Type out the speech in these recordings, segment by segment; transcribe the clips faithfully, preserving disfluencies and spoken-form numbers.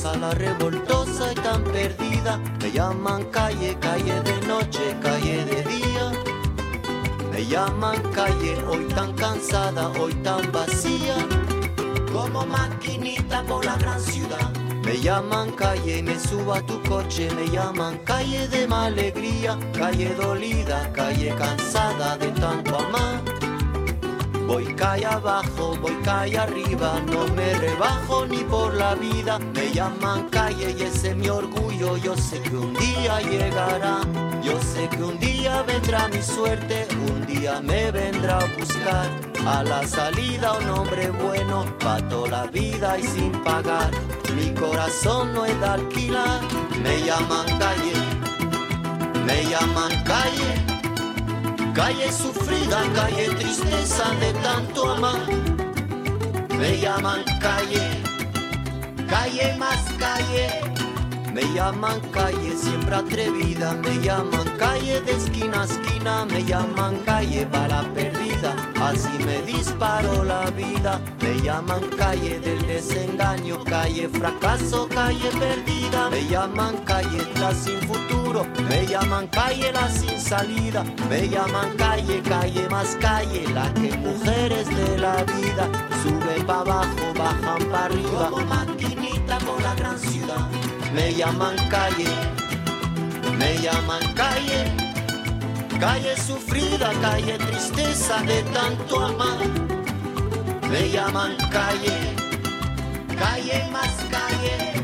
revoltosa, la revoltosa y tan perdida. Me llaman calle, calle de noche, calle de día. Me llaman calle, hoy tan cansada, hoy tan vacía, como maquinita por la gran ciudad. Me llaman calle y me subo a tu coche, me llaman calle de mala alegría, calle dolida, calle cansada de tanto amar. Voy calle abajo, voy calle arriba, no me rebajo ni por la vida. Me llaman calle y ese es mi orgullo, yo sé que un día llegará. Yo sé que un día vendrá mi suerte, un día me vendrá a buscar. A la salida un hombre bueno, pa' toda la vida y sin pagar. Mi corazón no es de alquilar. Me llaman calle, me llaman calle. Calle sufrida, calle tristeza de tanto amar. Me llaman calle, calle más calle. Me llaman calle siempre atrevida, me llaman calle de esquina a esquina, me llaman calle bala perdida, así me disparó la vida. Me llaman calle del desengaño, calle fracaso, calle perdida. Me llaman calle la sin futuro, me llaman calle la sin salida. Me llaman calle, calle más calle, la que mujeres de la vida suben pa' abajo, bajan pa' arriba, como maquinita por la gran ciudad. Me llaman calle, me llaman calle, calle sufrida, calle tristeza de tanto amar. Me llaman calle, calle más calle.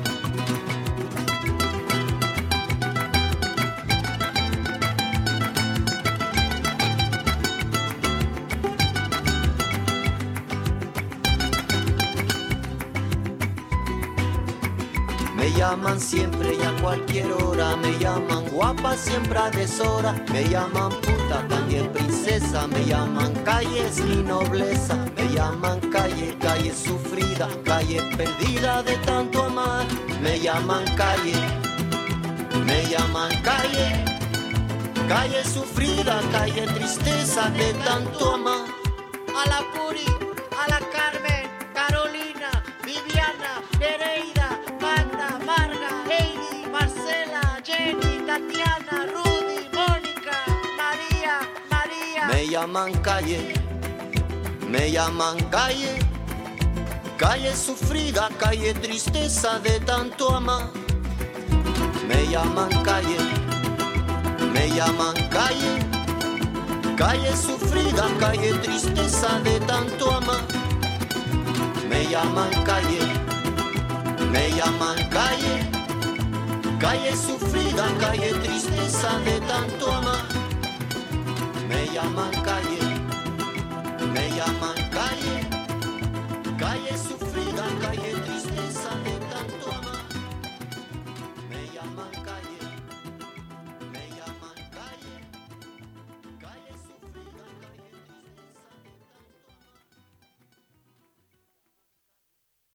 Me llaman siempre y a cualquier hora, me llaman guapa siempre a deshora, me llaman puta, también princesa, me llaman calle sin nobleza, me llaman calle, calle sufrida, calle perdida de tanto amar. Me llaman calle, me llaman calle, calle sufrida, calle tristeza de tanto amar. A la Puri, a la Carmen, Carolina, Viviana, Nereida, Magda, Marga, Heidi, Marcela, Jenny, Tatiana, Rudy, Mónica, María, María. Me llaman calle, me llaman calle, calle sufrida, calle tristeza de tanto amar. Me llaman calle, me llaman calle, calle sufrida, calle tristeza de tanto amar. Me llaman calle, me llaman calle, calle sufrida, calle tristeza de tanto amar. Me llaman calle, me llaman